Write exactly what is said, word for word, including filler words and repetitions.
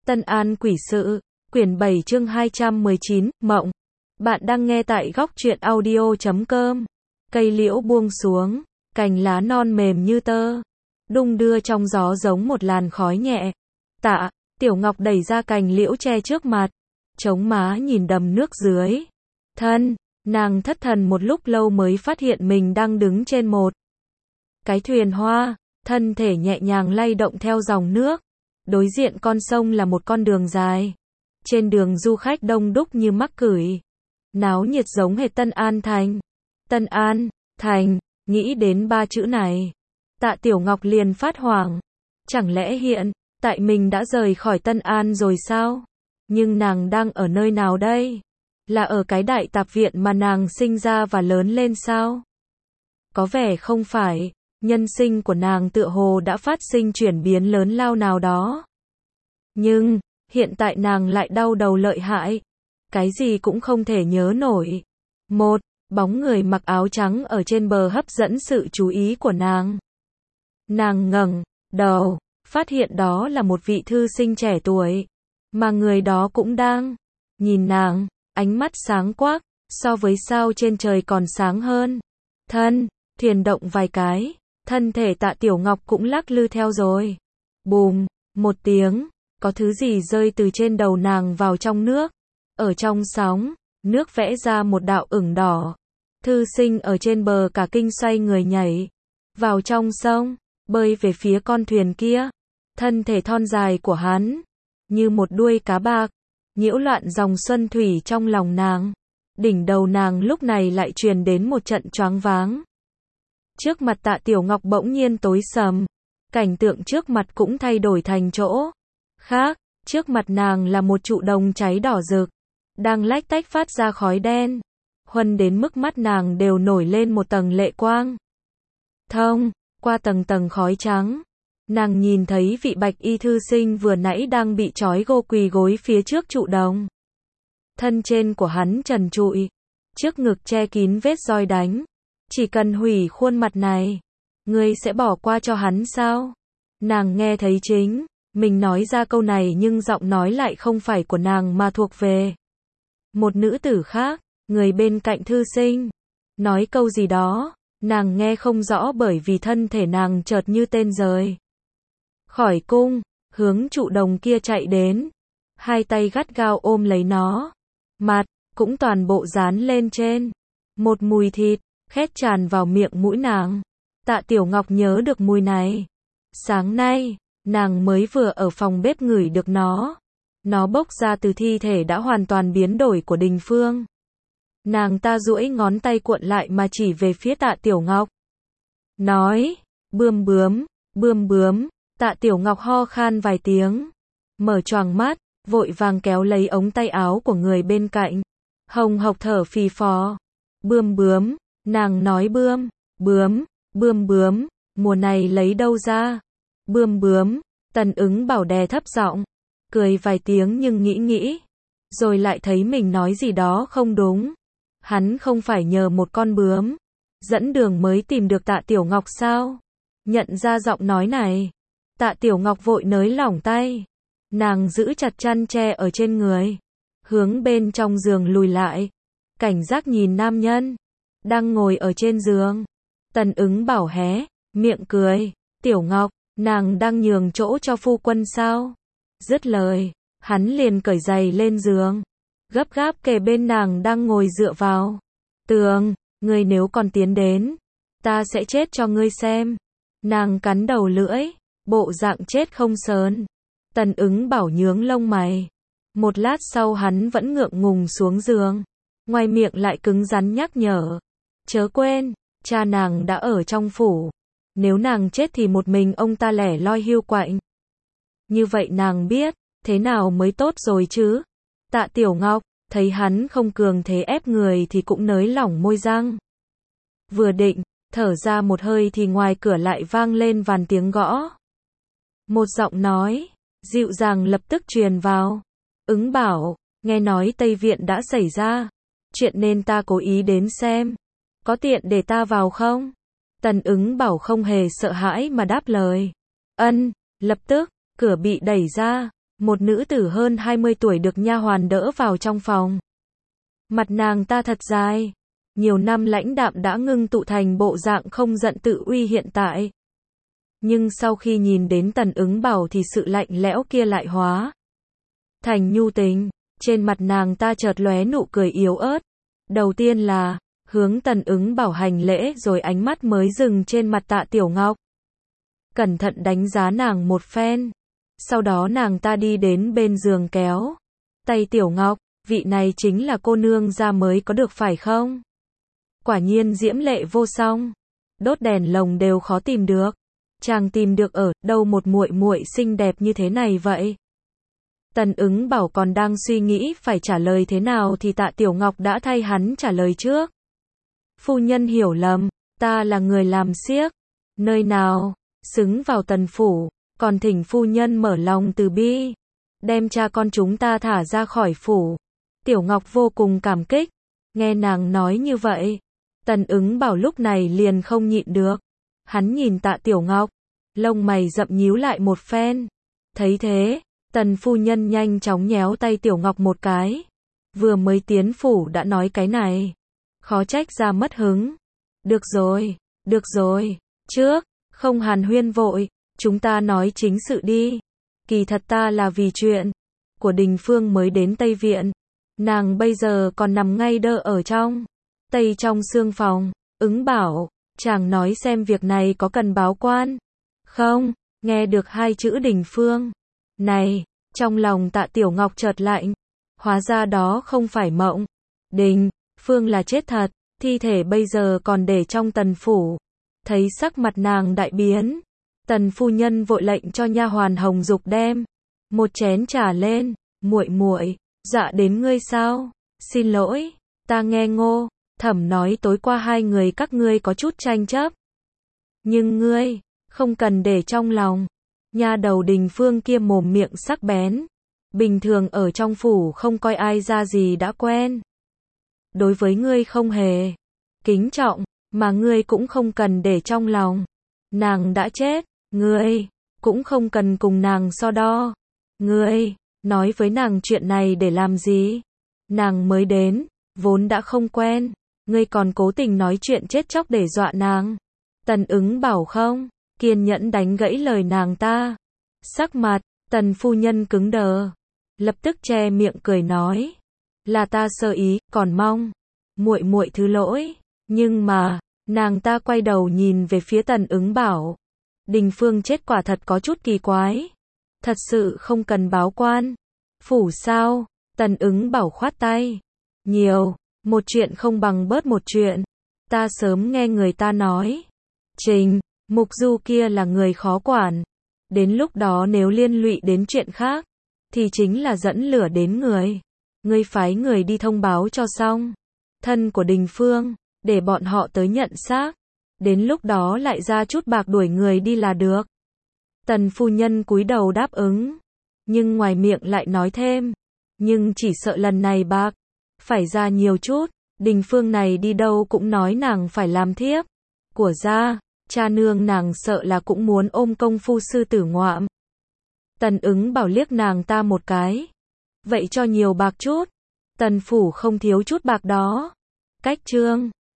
Tân An Quỷ Sự, quyển bảy chương hai trăm mười chín, Mộng. Bạn đang nghe tại góc truyện audio chấm com. Cây liễu buông xuống, cành lá non mềm như tơ, đung đưa trong gió giống một làn khói nhẹ. Tạ, Tiểu Ngọc đẩy ra cành liễu che trước mặt, chống má nhìn đầm nước dưới. Thân, nàng thất thần một lúc lâu mới phát hiện mình đang đứng trên một cái thuyền hoa, thân thể nhẹ nhàng lay động theo dòng nước. Đối diện con sông là một con đường dài. Trên đường du khách đông đúc như mắc cửi. Náo nhiệt giống hệt Tân An Thành. Tân An, Thành, nghĩ đến ba chữ này. Tạ Tiểu Ngọc liền phát hoảng. Chẳng lẽ hiện, tại mình đã rời khỏi Tân An rồi sao? Nhưng nàng đang ở nơi nào đây? Là ở cái đại tạp viện mà nàng sinh ra và lớn lên sao? Có vẻ không phải. Nhân sinh của nàng tựa hồ đã phát sinh chuyển biến lớn lao nào đó. Nhưng, hiện tại nàng lại đau đầu lợi hại. Cái gì cũng không thể nhớ nổi. Một, bóng người mặc áo trắng ở trên bờ hấp dẫn sự chú ý của nàng. Nàng ngẩng đầu, phát hiện đó là một vị thư sinh trẻ tuổi. Mà người đó cũng đang nhìn nàng, ánh mắt sáng quắc, so với sao trên trời còn sáng hơn. Thân, thuyền động vài cái. Thân thể Tạ Tiểu Ngọc cũng lắc lư theo rồi. Bùm, một tiếng, có thứ gì rơi từ trên đầu nàng vào trong nước. Ở trong sóng, nước vẽ ra một đạo ửng đỏ. Thư sinh ở trên bờ cả kinh xoay người nhảy vào trong sông, bơi về phía con thuyền kia. Thân thể thon dài của hắn, như một đuôi cá bạc, nhiễu loạn dòng xuân thủy trong lòng nàng. Đỉnh đầu nàng lúc này lại truyền đến một trận choáng váng. Trước mặt Tạ Tiểu Ngọc bỗng nhiên tối sầm. Cảnh tượng trước mặt cũng thay đổi thành chỗ khác. Trước mặt nàng là một trụ đồng cháy đỏ rực, đang lách tách phát ra khói đen. Huân đến mức mắt nàng đều nổi lên một tầng lệ quang. Thông, qua tầng tầng khói trắng, nàng nhìn thấy vị bạch y thư sinh vừa nãy đang bị trói gô quỳ gối phía trước trụ đồng. Thân trên của hắn trần trụi, trước ngực che kín vết roi đánh. Chỉ cần hủy khuôn mặt này, ngươi sẽ bỏ qua cho hắn sao? Nàng nghe thấy chính mình nói ra câu này nhưng giọng nói lại không phải của nàng mà thuộc về một nữ tử khác, người bên cạnh thư sinh. Nói câu gì đó, nàng nghe không rõ bởi vì thân thể nàng chợt như tên rời khỏi cung, hướng trụ đồng kia chạy đến. Hai tay gắt gao ôm lấy nó, mặt cũng toàn bộ dán lên trên. Một mùi thịt khét tràn vào miệng mũi nàng. Tạ Tiểu Ngọc nhớ được mùi này. Sáng nay, nàng mới vừa ở phòng bếp ngửi được nó. Nó bốc ra từ thi thể đã hoàn toàn biến đổi của Đình Phương. Nàng ta duỗi ngón tay cuộn lại mà chỉ về phía Tạ Tiểu Ngọc. Nói, bươm bướm, bươm bướm. Tạ Tiểu Ngọc ho khan vài tiếng. Mở choàng mắt, vội vàng kéo lấy ống tay áo của người bên cạnh. Hồng hộc thở phì phò. Bươm bướm. Nàng nói bươm, bướm, bươm bướm, mùa này lấy đâu ra? Bươm bướm, Tần Ứng Bảo đè thấp giọng, cười vài tiếng nhưng nghĩ nghĩ, rồi lại thấy mình nói gì đó không đúng. Hắn không phải nhờ một con bướm dẫn đường mới tìm được Tạ Tiểu Ngọc sao? Nhận ra giọng nói này, Tạ Tiểu Ngọc vội nới lỏng tay. Nàng giữ chặt chăn tre ở trên người, hướng bên trong giường lùi lại, cảnh giác nhìn nam nhân đang ngồi ở trên giường. Tần Ứng Bảo hé miệng cười. Tiểu Ngọc, nàng đang nhường chỗ cho phu quân sao? Dứt lời, hắn liền cởi giày lên giường, gấp gáp kề bên nàng đang ngồi dựa vào tường. Ngươi nếu còn tiến đến, ta sẽ chết cho ngươi xem. Nàng cắn đầu lưỡi, bộ dạng chết không sờn. Tần Ứng Bảo nhướng lông mày. Một lát sau hắn vẫn ngượng ngùng xuống giường, ngoài miệng lại cứng rắn nhắc nhở. Chớ quên, cha nàng đã ở trong phủ. Nếu nàng chết thì một mình ông ta lẻ loi hiu quạnh. Như vậy nàng biết, thế nào mới tốt rồi chứ? Tạ Tiểu Ngọc, thấy hắn không cường thế ép người thì cũng nới lỏng môi răng. Vừa định, thở ra một hơi thì ngoài cửa lại vang lên vàn tiếng gõ. Một giọng nói, dịu dàng lập tức truyền vào. Ứng Bảo, nghe nói Tây Viện đã xảy ra chuyện nên ta cố ý đến xem. Có tiện để ta vào không? Tần Ứng Bảo không hề sợ hãi mà đáp lời. Ân, lập tức, cửa bị đẩy ra. Một nữ tử hơn hai mươi tuổi được nha hoàn đỡ vào trong phòng. Mặt nàng ta thật dài. Nhiều năm lãnh đạm đã ngưng tụ thành bộ dạng không giận tự uy hiện tại. Nhưng sau khi nhìn đến Tần Ứng Bảo thì sự lạnh lẽo kia lại hóa thành nhu tình. Trên mặt nàng ta chợt lóe nụ cười yếu ớt. Đầu tiên là hướng Tần Ứng Bảo hành lễ, rồi ánh mắt mới dừng trên mặt Tạ Tiểu Ngọc. Cẩn thận đánh giá nàng một phen. Sau đó nàng ta đi đến bên giường kéo tay Tiểu Ngọc, vị này chính là cô nương gia mới có được phải không? Quả nhiên diễm lệ vô song, đốt đèn lồng đều khó tìm được. Chàng tìm được ở đâu một muội muội xinh đẹp như thế này vậy? Tần Ứng Bảo còn đang suy nghĩ phải trả lời thế nào thì Tạ Tiểu Ngọc đã thay hắn trả lời trước. Phu nhân hiểu lầm, ta là người làm xiếc. Nơi nào xứng vào Tần phủ, còn thỉnh phu nhân mở lòng từ bi, đem cha con chúng ta thả ra khỏi phủ. Tiểu Ngọc vô cùng cảm kích. Nghe nàng nói như vậy, Tần Ứng Bảo lúc này liền không nhịn được. Hắn nhìn Tạ Tiểu Ngọc, lông mày rậm nhíu lại một phen. Thấy thế, Tần phu nhân nhanh chóng nhéo tay Tiểu Ngọc một cái. Vừa mới tiến phủ đã nói cái này, khó trách ra mất hứng. Được rồi, được rồi, trước, không hàn huyên vội, chúng ta nói chính sự đi. Kỳ thật ta là vì chuyện của Đình Phương mới đến Tây Viện. Nàng bây giờ còn nằm ngay đơ ở trong Tây trong xương phòng. Ứng Bảo, chàng nói xem việc này có cần báo quan không? Nghe được hai chữ Đình Phương này, trong lòng Tạ Tiểu Ngọc chợt lạnh. Hóa ra đó không phải mộng. Đình Phương là chết thật, thi thể bây giờ còn để trong Tần phủ. Thấy sắc mặt nàng đại biến, Tần phu nhân vội lệnh cho nha hoàn Hồng Dục đem một chén trà lên. Muội muội, dạ đến ngươi sao? Xin lỗi, ta nghe Ngô Thẩm nói tối qua hai người các ngươi có chút tranh chấp. Nhưng ngươi không cần để trong lòng. Nha đầu Đình Phương kia mồm miệng sắc bén, bình thường ở trong phủ không coi ai ra gì đã quen. Đối với ngươi không hề kính trọng, mà ngươi cũng không cần để trong lòng. Nàng đã chết, ngươi cũng không cần cùng nàng so đo. Ngươi nói với nàng chuyện này để làm gì? Nàng mới đến, vốn đã không quen, ngươi còn cố tình nói chuyện chết chóc để dọa nàng. Tần Ứng Bảo không kiên nhẫn đánh gãy lời nàng ta. Sắc mặt Tần phu nhân cứng đờ, lập tức che miệng cười nói, là ta sơ ý, còn mong muội muội thứ lỗi. Nhưng mà, nàng ta quay đầu nhìn về phía Tần Ứng Bảo. Đình Phương chết quả thật có chút kỳ quái. Thật sự không cần báo quan phủ sao? Tần Ứng Bảo khoát tay. Nhiều, một chuyện không bằng bớt một chuyện. Ta sớm nghe người ta nói, Trình Mục Du kia là người khó quản. Đến lúc đó nếu liên lụy đến chuyện khác, thì chính là dẫn lửa đến người. Ngươi phái người đi thông báo cho xong thân của Đình Phương, để bọn họ tới nhận xác. Đến lúc đó lại ra chút bạc đuổi người đi là được. Tần phu nhân cúi đầu đáp ứng, nhưng ngoài miệng lại nói thêm, nhưng chỉ sợ lần này bạc phải ra nhiều chút. Đình Phương này đi đâu cũng nói nàng phải làm thiếp của gia, cha nương nàng sợ là cũng muốn ôm công phu sư tử ngoạm. Tần Ứng Bảo liếc nàng ta một cái. Vậy cho nhiều bạc chút. Tần phủ không thiếu chút bạc đó. Cách trương